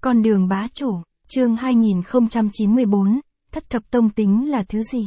Con đường bá chủ, chương 2094, thất thập tông tính là thứ gì?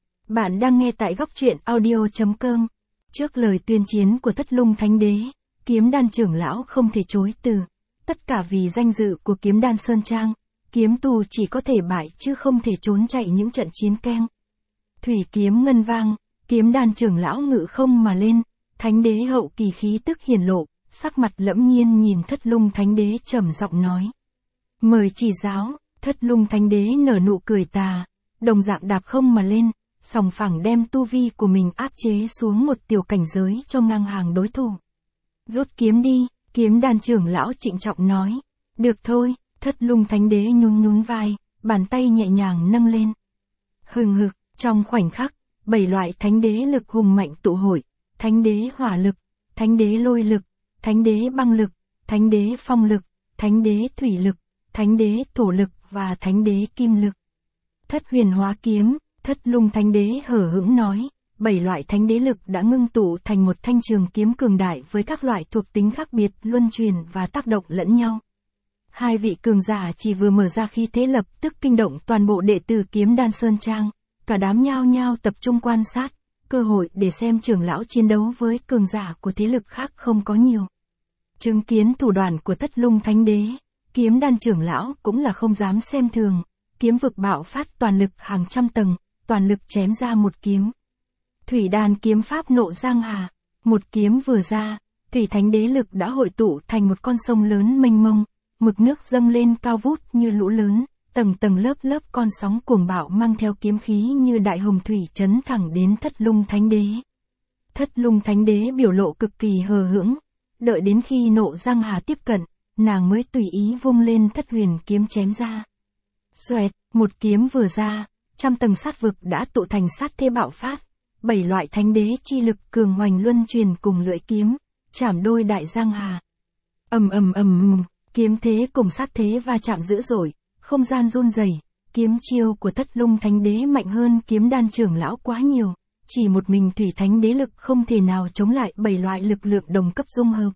Bạn đang nghe tại góc truyện audio.com. Trước lời tuyên chiến của Thất Lung Thánh Đế, Kiếm Đan trưởng lão không thể chối từ. Tất cả vì danh dự của Kiếm Đan Sơn Trang, kiếm tù chỉ có thể bại chứ không thể trốn chạy những trận chiến keng. Thủy kiếm ngân vang, Kiếm Đan trưởng lão ngự không mà lên, Thánh Đế hậu kỳ khí tức hiển lộ, sắc mặt lẫm nhiên nhìn Thất Lung Thánh Đế trầm giọng nói: "Mời chỉ giáo." Thất Lung Thánh Đế nở nụ cười tà, đồng dạng đạp không mà lên, sòng phẳng đem tu vi của mình áp chế xuống một tiểu cảnh giới trong ngang hàng đối thủ. "Rút kiếm đi." Kiếm Đan trưởng lão trịnh trọng nói. "Được thôi." Thất Lung Thánh Đế nhún nhún vai, bàn tay nhẹ nhàng nâng lên. Hừng hực, trong khoảnh khắc, 7 loại thánh đế lực hùng mạnh tụ hội: Thánh Đế hỏa lực, Thánh Đế lôi lực, Thánh Đế băng lực, Thánh Đế phong lực, Thánh Đế thủy lực, Thánh Đế thổ lực và Thánh Đế kim lực. Thất huyền hóa kiếm, Thất Lung Thánh Đế hở hững nói, 7 loại thánh đế lực đã ngưng tụ thành một thanh trường kiếm cường đại với các loại thuộc tính khác biệt luân truyền và tác động lẫn nhau. Hai vị cường giả chỉ vừa mở ra khí thế lập tức kinh động toàn bộ đệ tử Kiếm Đan Sơn Trang, cả đám nhao nhao tập trung quan sát, cơ hội để xem trưởng lão chiến đấu với cường giả của thế lực khác không có nhiều. Chứng kiến thủ đoạn của Thất Lung Thánh Đế, Kiếm Đan trưởng lão cũng là không dám xem thường, kiếm vực bạo phát toàn lực hàng trăm tầng, toàn lực chém ra một kiếm. Thủy đan kiếm pháp nộ giang hà, một kiếm vừa ra, Thủy Thánh Đế lực đã hội tụ thành một con sông lớn mênh mông, mực nước dâng lên cao vút như lũ lớn, tầng tầng lớp lớp con sóng cuồng bạo mang theo kiếm khí như đại hồng thủy chấn thẳng đến Thất Lung Thánh Đế. Thất Lung Thánh Đế biểu lộ cực kỳ hờ hững, đợi đến khi nộ giang hà tiếp cận, nàng mới tùy ý vung lên thất huyền kiếm chém ra. Xoẹt, một kiếm vừa ra, trăm tầng sát vực đã tụ thành sát thế bạo phát, 7 loại thánh đế chi lực cường hoành luân truyền cùng lưỡi kiếm, chảm đôi đại giang hà. Ầm ầm ầm, kiếm thế cùng sát thế va chạm dữ dội, không gian run rẩy, kiếm chiêu của Thất Lung Thánh Đế mạnh hơn Kiếm Đan trưởng lão quá nhiều, chỉ một mình Thủy Thánh Đế lực không thể nào chống lại 7 loại lực lượng đồng cấp dung hợp.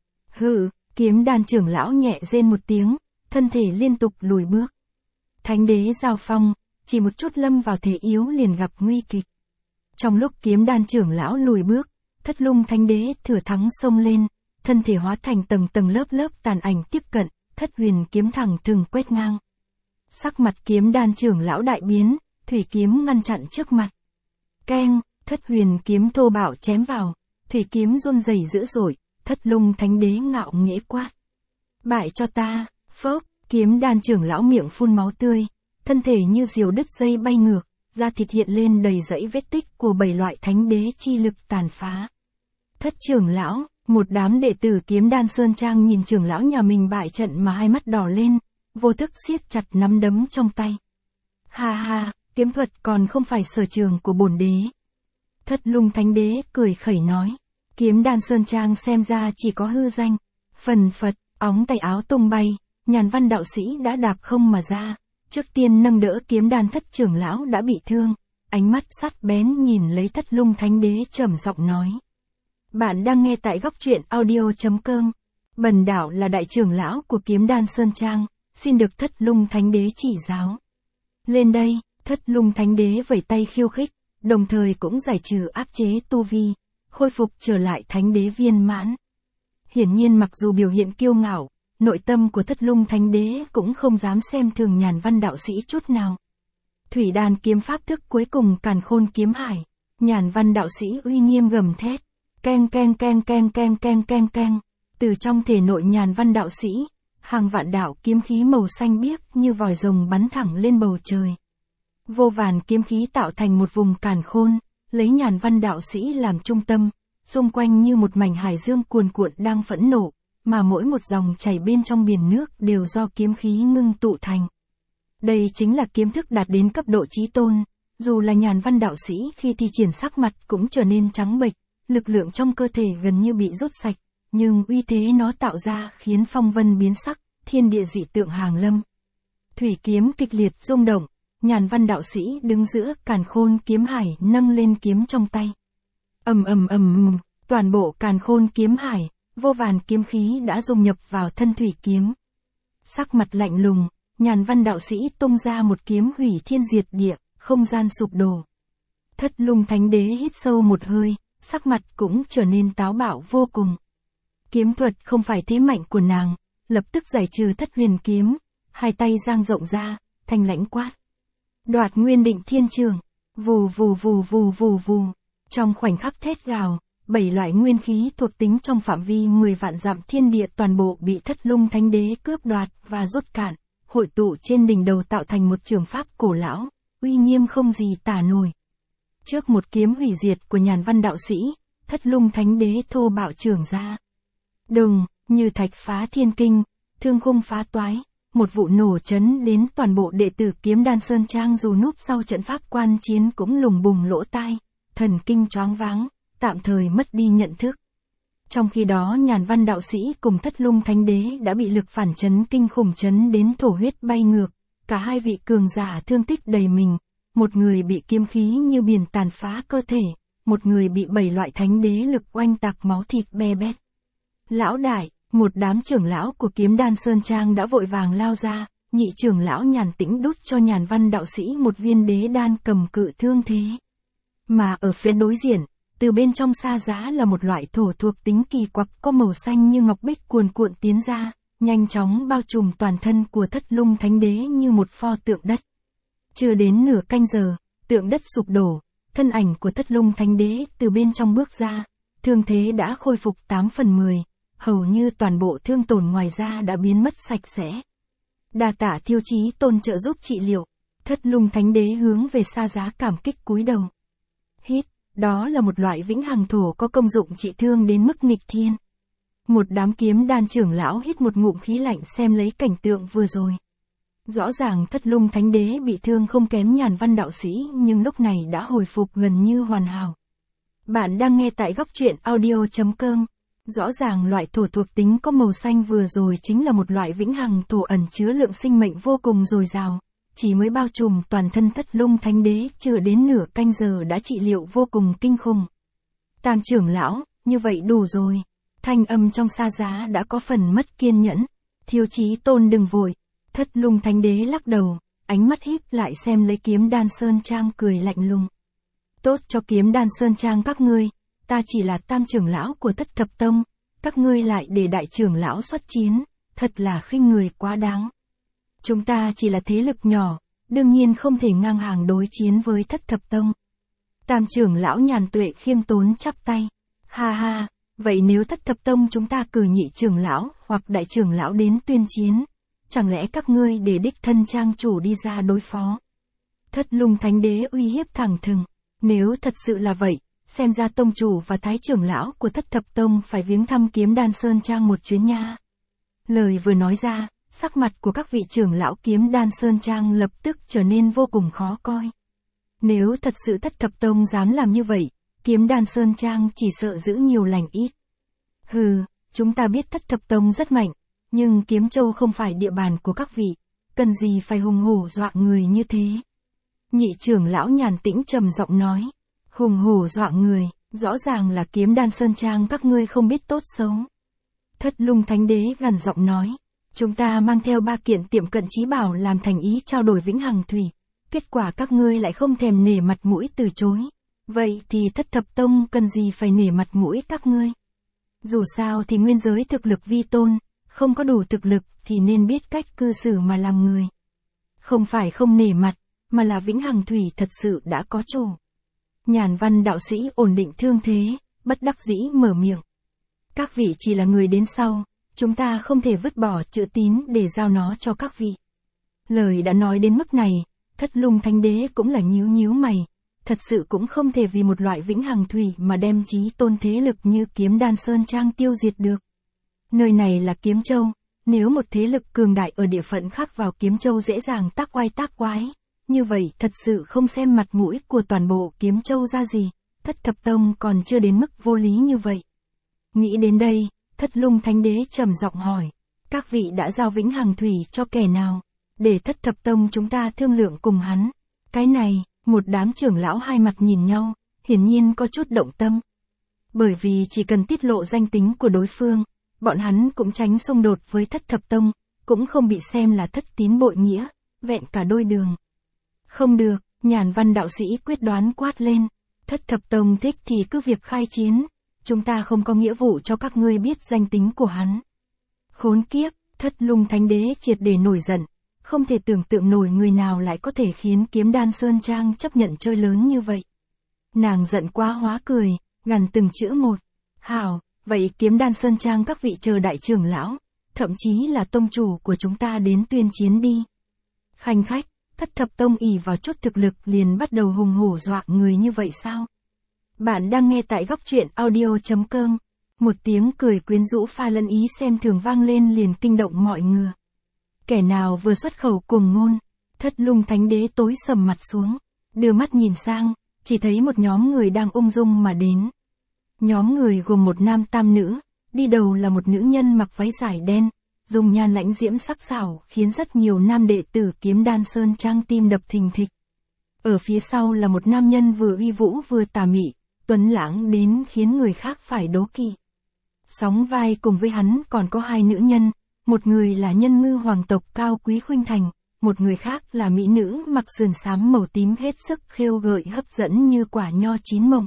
Hừ, Kiếm Đan trưởng lão nhẹ rên một tiếng, thân thể liên tục lùi bước. Thánh đế giao phong, chỉ một chút lâm vào thế yếu liền gặp nguy kịch. Trong lúc Kiếm Đan trưởng lão lùi bước, Thất Lung Thánh Đế thừa thắng xông lên, thân thể hóa thành tầng tầng lớp lớp tàn ảnh tiếp cận, thất huyền kiếm thẳng thừng quét ngang. Sắc mặt Kiếm Đan trưởng lão đại biến, thủy kiếm ngăn chặn trước mặt. Keng, thất huyền kiếm thô bạo chém vào, thủy kiếm run rẩy dữ dội, Thất Lung Thánh Đế ngạo nghễ quát: "Bại cho ta!" Phốc, Kiếm Đan trưởng lão miệng phun máu tươi, thân thể như diều đứt dây bay ngược, da thịt hiện lên đầy dãy vết tích của 7 loại thánh đế chi lực tàn phá. Thất trưởng lão, một đám đệ tử Kiếm Đan Sơn Trang nhìn trưởng lão nhà mình bại trận mà hai mắt đỏ lên, vô thức siết chặt nắm đấm trong tay. Ha ha, kiếm thuật còn không phải sở trường của bổn đế. Thất Lung Thánh Đế cười khẩy nói. Kiếm Đan Sơn Trang xem ra chỉ có hư danh. Phần phật, óng tay áo tung bay, Nhàn Văn đạo sĩ đã đạp không mà ra, trước tiên nâng đỡ Kiếm Đan thất trưởng lão đã bị thương, ánh mắt sắc bén nhìn lấy Thất Lung Thánh Đế trầm giọng nói: "Bạn đang nghe tại góc truyện audio.com. Bần đạo là đại trưởng lão của Kiếm Đan Sơn Trang, xin được Thất Lung Thánh Đế chỉ giáo." Lên đây, Thất Lung Thánh Đế vẩy tay khiêu khích, đồng thời cũng giải trừ áp chế tu vi, khôi phục trở lại thánh đế viên mãn. Hiển nhiên mặc dù biểu hiện kiêu ngạo, nội tâm của Thất Lung Thánh Đế cũng không dám xem thường Nhàn Văn đạo sĩ chút nào. Thủy đan kiếm pháp thức cuối cùng Càn Khôn kiếm hải, Nhàn Văn đạo sĩ uy nghiêm gầm thét, keng keng keng keng keng keng keng keng, từ trong thể nội Nhàn Văn đạo sĩ, hàng vạn đạo kiếm khí màu xanh biếc như vòi rồng bắn thẳng lên bầu trời. Vô vàn kiếm khí tạo thành một vùng càn khôn, lấy Nhàn Văn đạo sĩ làm trung tâm, xung quanh như một mảnh hải dương cuồn cuộn đang phẫn nộ, mà mỗi một dòng chảy bên trong biển nước đều do kiếm khí ngưng tụ thành. Đây chính là kiếm thức đạt đến cấp độ chí tôn, dù là Nhàn Văn đạo sĩ khi thi triển sắc mặt cũng trở nên trắng bệch, lực lượng trong cơ thể gần như bị rút sạch, nhưng uy thế nó tạo ra khiến phong vân biến sắc, thiên địa dị tượng hàng lâm. Thủy kiếm kịch liệt rung động, Nhàn Văn đạo sĩ đứng giữa Càn Khôn kiếm hải nâng lên kiếm trong tay. Ầm ầm ầm, toàn bộ Càn Khôn kiếm hải, vô vàn kiếm khí đã dung nhập vào thân thủy kiếm. Sắc mặt lạnh lùng, Nhàn Văn đạo sĩ tung ra một kiếm hủy thiên diệt địa, không gian sụp đổ. Thất Lung Thánh Đế hít sâu một hơi, sắc mặt cũng trở nên táo bạo vô cùng. Kiếm thuật không phải thế mạnh của nàng, lập tức giải trừ Thất Huyền kiếm, hai tay dang rộng ra, thanh lãnh quát. Đoạt Nguyên Định Thiên Trường, vù vù vù vù vù vù, trong khoảnh khắc thét gào, 7 loại nguyên khí thuộc tính trong phạm vi 10 vạn dặm thiên địa toàn bộ bị Thất Lung Thánh Đế cướp đoạt và rút cạn, hội tụ trên đỉnh đầu tạo thành một trường pháp cổ lão, uy nghiêm không gì tả nổi. Trước một kiếm hủy diệt của Nhàn Văn đạo sĩ, Thất Lung Thánh Đế thô bạo trưởng ra. Đùng, như thạch phá thiên kinh, thương khung phá toái, một vụ nổ chấn đến toàn bộ đệ tử Kiếm Đan Sơn Trang dù núp sau trận pháp quan chiến cũng lùng bùng lỗ tai, thần kinh choáng váng, tạm thời mất đi nhận thức. Trong khi đó Nhàn Văn đạo sĩ cùng Thất Lung Thánh Đế đã bị lực phản chấn kinh khủng chấn đến thổ huyết bay ngược, cả hai vị cường giả thương tích đầy mình, một người bị kiếm khí như biển tàn phá cơ thể, một người bị 7 loại thánh đế lực oanh tạc máu thịt be bét. Lão đại, một đám trưởng lão của Kiếm Đan Sơn Trang đã vội vàng lao ra, nhị trưởng lão Nhàn Tĩnh đút cho Nhàn Văn đạo sĩ một viên đế đan cầm cự thương thế. Mà ở phía đối diện, từ bên trong sa giá là một loại thổ thuộc tính kỳ quặc có màu xanh như ngọc bích cuồn cuộn tiến ra, nhanh chóng bao trùm toàn thân của Thất Lung Thánh Đế như một pho tượng đất. Chưa đến nửa canh giờ, tượng đất sụp đổ, thân ảnh của Thất Lung Thánh Đế từ bên trong bước ra, thương thế đã khôi phục 8 phần 10, hầu như toàn bộ thương tổn ngoài da đã biến mất sạch sẽ. Đa tạ Thiêu Chí Tôn trợ giúp trị liệu, Thất Lung Thánh Đế hướng về sa giá cảm kích cúi đầu. Hít, đó là một loại vĩnh hằng thổ có công dụng trị thương đến mức nghịch thiên. Một đám kiếm đan trưởng lão hít một ngụm khí lạnh xem lấy cảnh tượng vừa rồi. Rõ ràng Thất Lung Thánh Đế bị thương không kém Nhàn Văn đạo sĩ nhưng lúc này đã hồi phục gần như hoàn hảo. Bạn đang nghe tại góc truyện audio.com. Rõ ràng loại thổ thuộc tính có màu xanh vừa rồi chính là một loại vĩnh hằng thổ ẩn chứa lượng sinh mệnh vô cùng dồi dào, chỉ mới bao trùm toàn thân Thất Lung Thánh Đế chưa đến nửa canh giờ đã trị liệu vô cùng kinh khủng. Tam trưởng lão, như vậy đủ rồi. Thanh âm trong sa giá đã có phần mất kiên nhẫn. Thiêu Chí Tôn đừng vội. Thất Lung Thánh Đế lắc đầu, ánh mắt híp lại xem lấy Kiếm Đan Sơn Trang cười lạnh lùng. Tốt cho Kiếm Đan Sơn Trang các ngươi, ta chỉ là tam trưởng lão của Thất Thập Tông, các ngươi lại để đại trưởng lão xuất chiến, thật là khinh người quá đáng. Chúng ta chỉ là thế lực nhỏ, đương nhiên không thể ngang hàng đối chiến với Thất Thập Tông. Tam trưởng lão Nhàn Tuệ khiêm tốn chắp tay. Ha ha, vậy nếu Thất Thập Tông chúng ta cử nhị trưởng lão hoặc đại trưởng lão đến tuyên chiến, chẳng lẽ các ngươi để đích thân trang chủ đi ra đối phó? Thất Lung Thánh Đế uy hiếp thẳng thừng. Nếu thật sự là vậy, xem ra tông chủ và thái trưởng lão của Thất Thập Tông phải viếng thăm Kiếm Đan Sơn Trang một chuyến nha. Lời vừa nói ra, sắc mặt của các vị trưởng lão Kiếm Đan Sơn Trang lập tức trở nên vô cùng khó coi. Nếu thật sự Thất Thập Tông dám làm như vậy, Kiếm Đan Sơn Trang chỉ sợ giữ nhiều lành ít. Hừ, chúng ta biết Thất Thập Tông rất mạnh, nhưng Kiếm Châu không phải địa bàn của các vị, cần gì phải hùng hổ dọa người như thế. Nhị trưởng lão Nhàn Tĩnh trầm giọng nói, hùng hổ dọa người, rõ ràng là Kiếm Đan Sơn Trang các ngươi không biết tốt xấu. Thất Lung Thánh Đế gằn giọng nói, chúng ta mang theo 3 kiện tiệm cận chí bảo làm thành ý trao đổi vĩnh hằng thủy, kết quả các ngươi lại không thèm nể mặt mũi từ chối. Vậy thì Thất Thập Tông cần gì phải nể mặt mũi các ngươi? Dù sao thì nguyên giới thực lực vi tôn, không có đủ thực lực thì nên biết cách cư xử mà làm người. Không phải không nể mặt, mà là vĩnh hằng thủy thật sự đã có chủ. Nhàn Văn đạo sĩ ổn định thương thế, bất đắc dĩ mở miệng. Các vị chỉ là người đến sau, chúng ta không thể vứt bỏ chữ tín để giao nó cho các vị. Lời đã nói đến mức này, Thất Lung Thánh Đế cũng là nhíu nhíu mày, thật sự cũng không thể vì một loại vĩnh hằng thủy mà đem chí tôn thế lực như Kiếm Đan Sơn Trang tiêu diệt được. Nơi này là Kiếm Châu, nếu một thế lực cường đại ở địa phận khác vào Kiếm Châu dễ dàng tác oai tác quái, như vậy thật sự không xem mặt mũi của toàn bộ Kiếm Châu ra gì, Thất Thập Tông còn chưa đến mức vô lý như vậy. Nghĩ đến đây, Thất Lung Thánh Đế trầm giọng hỏi, các vị đã giao vĩnh hằng thủy cho kẻ nào, để Thất Thập Tông chúng ta thương lượng cùng hắn. Cái này, một đám trưởng lão hai mặt nhìn nhau, hiển nhiên có chút động tâm. Bởi vì chỉ cần tiết lộ danh tính của đối phương, bọn hắn cũng tránh xung đột với Thất Thập Tông, cũng không bị xem là thất tín bội nghĩa, vẹn cả đôi đường. Không được, Nhàn Văn đạo sĩ quyết đoán quát lên, Thất Thập Tông thích thì cứ việc khai chiến, chúng ta không có nghĩa vụ cho các ngươi biết danh tính của hắn. Khốn kiếp, Thất Lung Thánh Đế triệt để nổi giận, không thể tưởng tượng nổi người nào lại có thể khiến Kiếm Đan Sơn Trang chấp nhận chơi lớn như vậy. Nàng giận quá hóa cười, gằn từng chữ một. Hảo, vậy Kiếm Đan Sơn Trang các vị chờ đại trưởng lão, thậm chí là tông chủ của chúng ta đến tuyên chiến đi. Khanh khách, Thất Thập Tông ỷ vào chút thực lực liền bắt đầu hùng hổ dọa người như vậy sao? Bạn đang nghe tại góc truyện audio.com. Một tiếng cười quyến rũ pha lẫn ý xem thường vang lên liền kinh động mọi người. Kẻ nào vừa xuất khẩu cuồng ngôn, Thất Lung Thánh Đế tối sầm mặt xuống, đưa mắt nhìn sang, chỉ thấy một nhóm người đang ung dung mà đến. Nhóm người gồm một nam tam nữ, đi đầu là một nữ nhân mặc váy dài đen, dùng nhan lãnh diễm sắc sảo khiến rất nhiều nam đệ tử Kiếm Đan Sơn Trang tim đập thình thịch. Ở phía sau là một nam nhân vừa uy vũ vừa tà mị, tuấn lãng đến khiến người khác phải đố kỵ. Sóng vai cùng với hắn còn có hai nữ nhân, một người là nhân ngư hoàng tộc Cao Quý Khuynh Thành, một người khác là mỹ nữ mặc sườn xám màu tím hết sức khêu gợi hấp dẫn như quả nho chín mọng.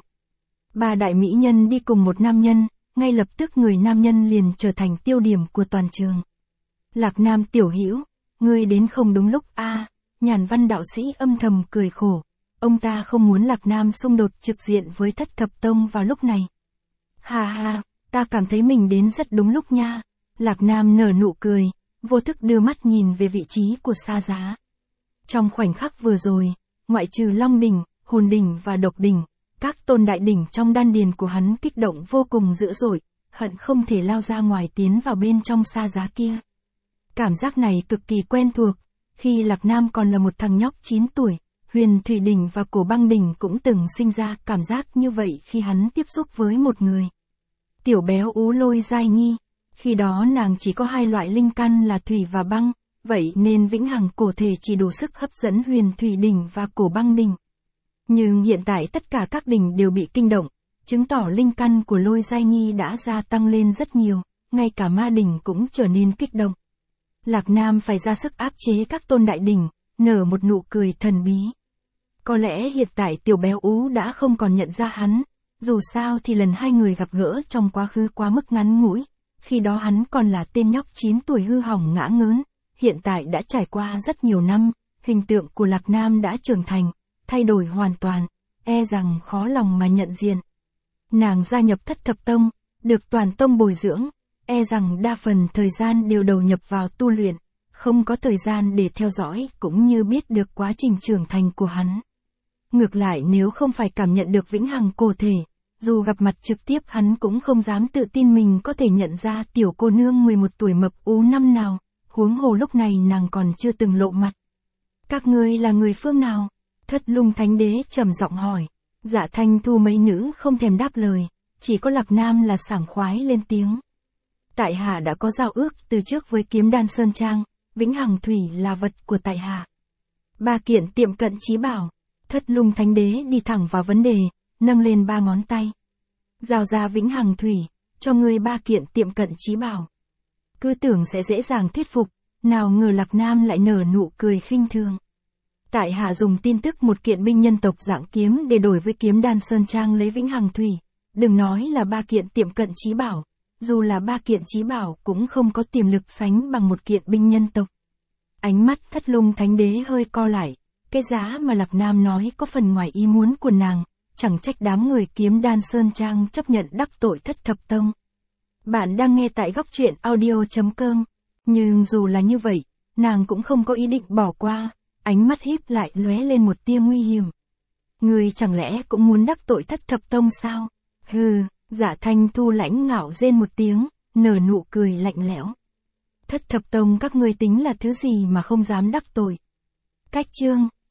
Ba đại mỹ nhân đi cùng một nam nhân, ngay lập tức người nam nhân liền trở thành tiêu điểm của toàn trường. Lạc Nam tiểu hữu, ngươi đến không đúng lúc a. Nhàn Văn đạo sĩ âm thầm cười khổ, ông ta không muốn Lạc Nam xung đột trực diện với Thất Thập Tông vào lúc này. Ha ha, ta cảm thấy mình đến rất đúng lúc nha. Lạc Nam nở nụ cười, vô thức đưa mắt nhìn về vị trí của Sa Giá. Trong khoảnh khắc vừa rồi, ngoại trừ Long Đỉnh, Hồn Đỉnh và Độc Đỉnh, các tôn đại đỉnh trong đan điền của hắn kích động vô cùng dữ dội, hận không thể lao ra ngoài tiến vào bên trong Sa Giá kia. Cảm giác này cực kỳ quen thuộc, khi Lạc Nam còn là một thằng nhóc 9 tuổi, Huyền Thủy Đỉnh và Cổ Băng Đỉnh cũng từng sinh ra cảm giác như vậy khi hắn tiếp xúc với một người. Tiểu béo ú Lôi Giai Nhi, khi đó nàng chỉ có hai loại linh căn là thủy và băng, vậy nên vĩnh hằng cổ thể chỉ đủ sức hấp dẫn Huyền Thủy Đỉnh và Cổ Băng Đỉnh. Nhưng hiện tại tất cả các đỉnh đều bị kinh động, chứng tỏ linh căn của Lôi Giai Nhi đã gia tăng lên rất nhiều, ngay cả ma đỉnh cũng trở nên kích động. Lạc Nam phải ra sức áp chế các tôn đại đỉnh, nở một nụ cười thần bí. Có lẽ hiện tại tiểu béo ú đã không còn nhận ra hắn, dù sao thì lần hai người gặp gỡ trong quá khứ quá mức ngắn ngủi, khi đó hắn còn là tên nhóc 9 tuổi hư hỏng ngã ngớn, hiện tại đã trải qua rất nhiều năm, hình tượng của Lạc Nam đã trưởng thành, thay đổi hoàn toàn, e rằng khó lòng mà nhận diện. Nàng gia nhập Thất Thập Tông, được toàn tông bồi dưỡng, e rằng đa phần thời gian đều đầu nhập vào tu luyện, không có thời gian để theo dõi cũng như biết được quá trình trưởng thành của hắn. Ngược lại nếu không phải cảm nhận được vĩnh hằng cổ thể, dù gặp mặt trực tiếp hắn cũng không dám tự tin mình có thể nhận ra tiểu cô nương 11 tuổi mập ú năm nào, huống hồ lúc này nàng còn chưa từng lộ mặt. Các ngươi là người phương nào? Thất Lung Thánh Đế trầm giọng hỏi. Dạ Thanh Thu mấy nữ không thèm đáp lời, chỉ có Lạc Nam là sảng khoái lên tiếng. Tại hạ đã có giao ước từ trước với Kiếm Đan Sơn Trang, vĩnh hằng thủy là vật của tại hạ. Ba kiện tiệm cận chí bảo. Thất Lung Thánh Đế đi thẳng vào vấn đề, nâng lên ba ngón tay. Giao ra vĩnh hằng thủy, cho ngươi ba kiện tiệm cận chí bảo. Cứ tưởng sẽ dễ dàng thuyết phục, nào ngờ Lạc Nam lại nở nụ cười khinh thường. Tại hạ dùng tin tức một kiện binh nhân tộc dạng kiếm để đổi với Kiếm Đan Sơn Trang lấy vĩnh hằng thủy, đừng nói là ba kiện tiệm cận chí bảo, dù là ba kiện chí bảo cũng không có tiềm lực sánh bằng một kiện binh nhân tộc. Ánh mắt Thất Lung Thánh Đế hơi co lại, cái giá mà Lạc Nam nói có phần ngoài ý muốn của nàng, chẳng trách đám người Kiếm Đan Sơn Trang chấp nhận đắc tội Thất Thập Tông. Bạn đang nghe tại góc truyện audio.com, nhưng dù là như vậy, nàng cũng không có ý định bỏ qua, ánh mắt híp lại lóe lên một tia nguy hiểm. Ngươi chẳng lẽ cũng muốn đắc tội Thất Thập Tông sao? Hừ, Dạ Thanh Thu lãnh ngạo rên một tiếng, nở nụ cười lạnh lẽo. Thất Thập Tông các ngươi tính là thứ gì mà không dám đắc tội? Cách chương